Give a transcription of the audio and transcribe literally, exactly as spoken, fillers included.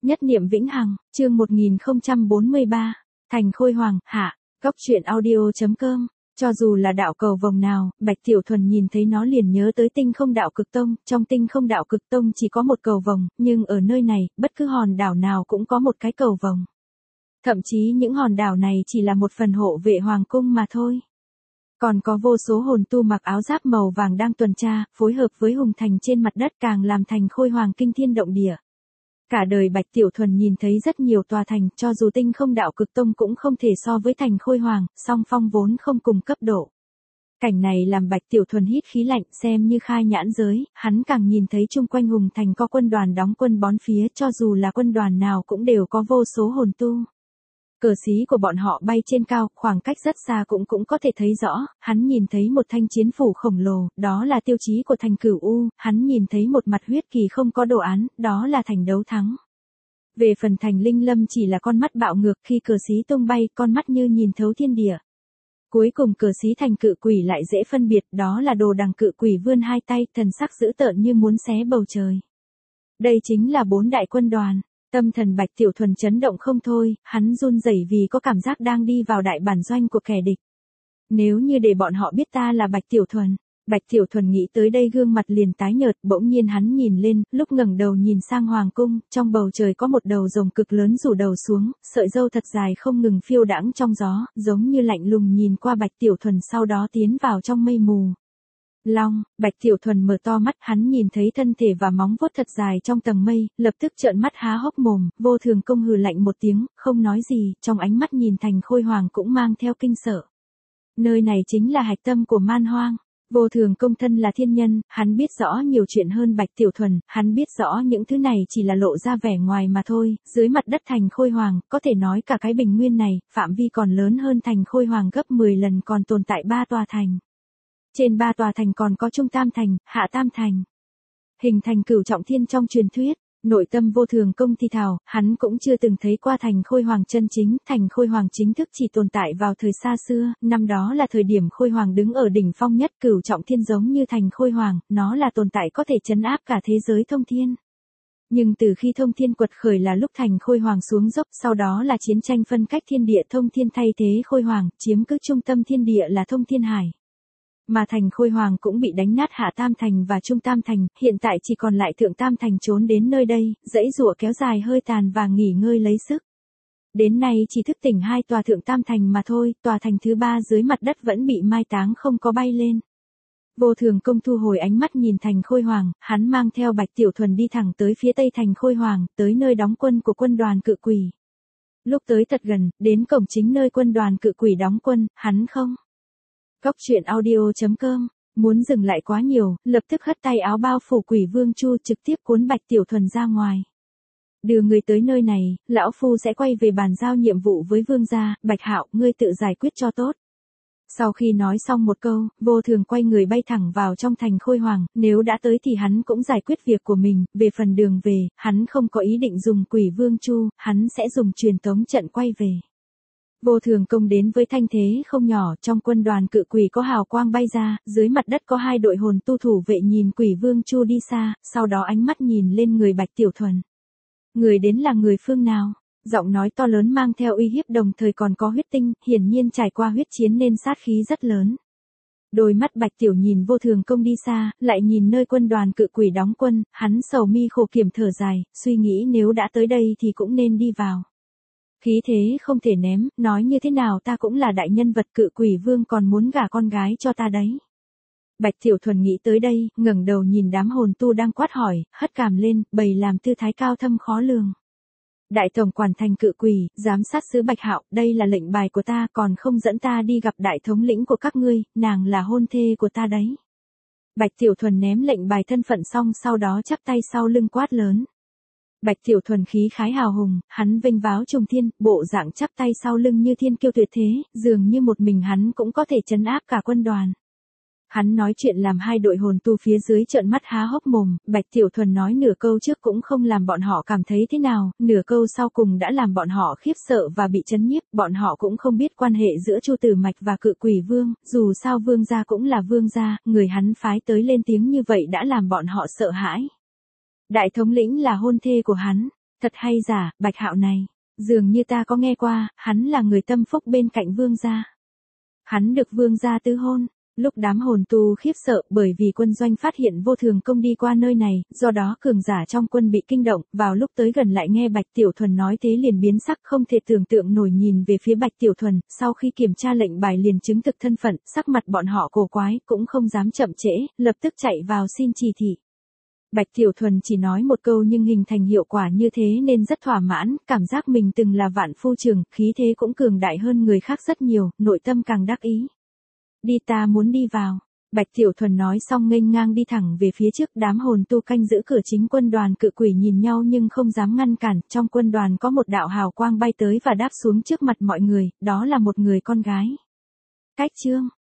Nhất niệm vĩnh hằng, chương một nghìn không trăm bốn mươi ba, Thành Khôi Hoàng, hạ, góc truyện audio.com. Cho dù là đạo cầu vồng nào, Bạch Tiểu Thuần nhìn thấy nó liền nhớ tới tinh không đạo cực tông, trong tinh không đạo cực tông chỉ có một cầu vồng, nhưng ở nơi này, bất cứ hòn đảo nào cũng có một cái cầu vồng. Thậm chí những hòn đảo này chỉ là một phần hộ vệ hoàng cung mà thôi. Còn có vô số hồn tu mặc áo giáp màu vàng đang tuần tra, phối hợp với hùng thành trên mặt đất càng làm Thành Khôi Hoàng kinh thiên động địa. Cả đời Bạch Tiểu Thuần nhìn thấy rất nhiều tòa thành, cho dù tinh không đạo cực tông cũng không thể so với Thành Khôi Hoàng, song phong vốn không cùng cấp độ. Cảnh này làm Bạch Tiểu Thuần hít khí lạnh, xem như khai nhãn giới, hắn càng nhìn thấy chung quanh hùng thành có quân đoàn đóng quân bón phía, cho dù là quân đoàn nào cũng đều có vô số hồn tu. Cờ xí của bọn họ bay trên cao, khoảng cách rất xa cũng cũng có thể thấy rõ, hắn nhìn thấy một thanh chiến phủ khổng lồ, đó là tiêu chí của thành Cửu U, hắn nhìn thấy một mặt huyết kỳ không có đồ án, đó là thành đấu thắng. Về phần thành Linh Lâm chỉ là con mắt bạo ngược, khi cờ xí tung bay, con mắt như nhìn thấu thiên địa. Cuối cùng cờ xí thành cự quỷ lại dễ phân biệt, đó là đồ đằng cự quỷ vươn hai tay, thần sắc dữ tợn như muốn xé bầu trời. Đây chính là bốn đại quân đoàn. Tâm thần Bạch Tiểu Thuần chấn động không thôi, hắn run rẩy vì có cảm giác đang đi vào đại bản doanh của kẻ địch. Nếu như để bọn họ biết ta là Bạch Tiểu Thuần. Bạch Tiểu Thuần nghĩ tới đây gương mặt liền tái nhợt, bỗng nhiên hắn nhìn lên, lúc ngẩng đầu nhìn sang hoàng cung, trong bầu trời có một đầu rồng cực lớn rủ đầu xuống, sợi râu thật dài không ngừng phiêu đãng trong gió, giống như lạnh lùng nhìn qua Bạch Tiểu Thuần sau đó tiến vào trong mây mù. Long, Bạch Tiểu Thuần mở to mắt, hắn nhìn thấy thân thể và móng vuốt thật dài trong tầng mây, lập tức trợn mắt há hốc mồm, Vô Thường Công hừ lạnh một tiếng, không nói gì, trong ánh mắt nhìn Thành Khôi Hoàng cũng mang theo kinh sợ. Nơi này chính là hạch tâm của man hoang. Vô Thường Công thân là thiên nhân, hắn biết rõ nhiều chuyện hơn Bạch Tiểu Thuần, hắn biết rõ những thứ này chỉ là lộ ra vẻ ngoài mà thôi, dưới mặt đất Thành Khôi Hoàng, có thể nói cả cái bình nguyên này, phạm vi còn lớn hơn Thành Khôi Hoàng gấp mười lần, còn tồn tại ba tòa thành. Trên ba tòa thành còn có Trung Tam Thành, Hạ Tam Thành. Hình thành cửu trọng thiên trong truyền thuyết, nội tâm Vô Thường Công thi thào, hắn cũng chưa từng thấy qua Thành Khôi Hoàng chân chính, Thành Khôi Hoàng chính thức chỉ tồn tại vào thời xa xưa, năm đó là thời điểm Khôi Hoàng đứng ở đỉnh phong nhất, cửu trọng thiên giống như Thành Khôi Hoàng, nó là tồn tại có thể trấn áp cả thế giới thông thiên. Nhưng từ khi thông thiên quật khởi là lúc Thành Khôi Hoàng xuống dốc, sau đó là chiến tranh phân cách thiên địa, thông thiên thay thế Khôi Hoàng, chiếm cứ trung tâm thiên địa là thông thiên hải. Mà Thành Khôi Hoàng cũng bị đánh nát Hạ Tam Thành và Trung Tam Thành, hiện tại chỉ còn lại Thượng Tam Thành trốn đến nơi đây, dãy rụa kéo dài hơi tàn và nghỉ ngơi lấy sức. Đến nay chỉ thức tỉnh hai tòa Thượng Tam Thành mà thôi, tòa thành thứ ba dưới mặt đất vẫn bị mai táng không có bay lên. Vô Thường Công thu hồi ánh mắt nhìn Thành Khôi Hoàng, hắn mang theo Bạch Tiểu Thuần đi thẳng tới phía tây Thành Khôi Hoàng, tới nơi đóng quân của quân đoàn cự quỷ. Lúc tới thật gần, đến cổng chính nơi quân đoàn cự quỷ đóng quân, hắn không. Góc truyện audio.com, muốn dừng lại quá nhiều, lập tức hất tay áo bao phủ Quỷ Vương Chu trực tiếp cuốn Bạch Tiểu Thuần ra ngoài. Đưa người tới nơi này, lão phu sẽ quay về bàn giao nhiệm vụ với vương gia, Bạch Hạo, ngươi tự giải quyết cho tốt. Sau khi nói xong một câu, Vô Thường quay người bay thẳng vào trong Thành Khôi Hoàng, nếu đã tới thì hắn cũng giải quyết việc của mình, về phần đường về, hắn không có ý định dùng Quỷ Vương Chu, hắn sẽ dùng truyền tống trận quay về. Vô Thường Công đến với thanh thế không nhỏ, trong quân đoàn cự quỷ có hào quang bay ra, dưới mặt đất có hai đội hồn tu thủ vệ nhìn Quỷ Vương Chu đi xa, sau đó ánh mắt nhìn lên người Bạch Tiểu Thuần. Người đến là người phương nào? Giọng nói to lớn mang theo uy hiếp đồng thời còn có huyết tinh, hiển nhiên trải qua huyết chiến nên sát khí rất lớn. Đôi mắt Bạch Tiểu nhìn Vô Thường Công đi xa, lại nhìn nơi quân đoàn cự quỷ đóng quân, hắn sầu mi khổ kiểm thở dài, suy nghĩ nếu đã tới đây thì cũng nên đi vào. Khí thế không thể ném, nói như thế nào ta cũng là đại nhân vật, cự quỷ vương còn muốn gả con gái cho ta đấy. Bạch Tiểu Thuần nghĩ tới đây, ngẩng đầu nhìn đám hồn tu đang quát hỏi, hất cằm lên, bày làm tư thái cao thâm khó lường. Đại tổng quản Thành cự quỷ, giám sát sứ Bạch Hạo, đây là lệnh bài của ta, còn không dẫn ta đi gặp đại thống lĩnh của các ngươi, nàng là hôn thê của ta đấy. Bạch Tiểu Thuần ném lệnh bài thân phận xong sau đó chắp tay sau lưng quát lớn. Bạch Tiểu Thuần khí khái hào hùng, hắn vênh váo trùng thiên, bộ dạng chắp tay sau lưng như thiên kiêu tuyệt thế, dường như một mình hắn cũng có thể trấn áp cả quân đoàn. Hắn nói chuyện làm hai đội hồn tu phía dưới trợn mắt há hốc mồm, Bạch Tiểu Thuần nói nửa câu trước cũng không làm bọn họ cảm thấy thế nào, nửa câu sau cùng đã làm bọn họ khiếp sợ và bị chấn nhiếp, bọn họ cũng không biết quan hệ giữa Chu Tử Mạch và Cự Quỷ Vương, dù sao vương gia cũng là vương gia, người hắn phái tới lên tiếng như vậy đã làm bọn họ sợ hãi. Đại thống lĩnh là hôn thê của hắn, Thật hay giả, Bạch Hạo này, dường như ta có nghe qua, hắn là người tâm phúc bên cạnh vương gia. Hắn được vương gia tứ hôn. Lúc đám hồn tu khiếp sợ bởi vì quân doanh phát hiện vô thường công đi qua nơi này, do đó cường giả trong quân bị kinh động, vào lúc tới gần lại nghe Bạch Tiểu Thuần nói thế liền biến sắc không thể tưởng tượng nổi nhìn về phía Bạch Tiểu Thuần, sau khi kiểm tra lệnh bài liền chứng thực thân phận, sắc mặt bọn họ cổ quái, cũng không dám chậm trễ, lập tức chạy vào xin chỉ thị. Bạch Tiểu Thuần chỉ nói một câu nhưng hình thành hiệu quả như thế nên rất thỏa mãn, cảm giác mình từng là vạn phu trường, khí thế cũng cường đại hơn người khác rất nhiều, nội tâm càng đắc ý. Đi ta muốn đi vào. Bạch Tiểu Thuần nói xong nghênh ngang đi thẳng về phía trước, đám hồn tu canh giữ cửa chính quân đoàn cự quỷ nhìn nhau nhưng không dám ngăn cản, trong quân đoàn có một đạo hào quang bay tới và đáp xuống trước mặt mọi người, đó là một người con gái. Cách Trương,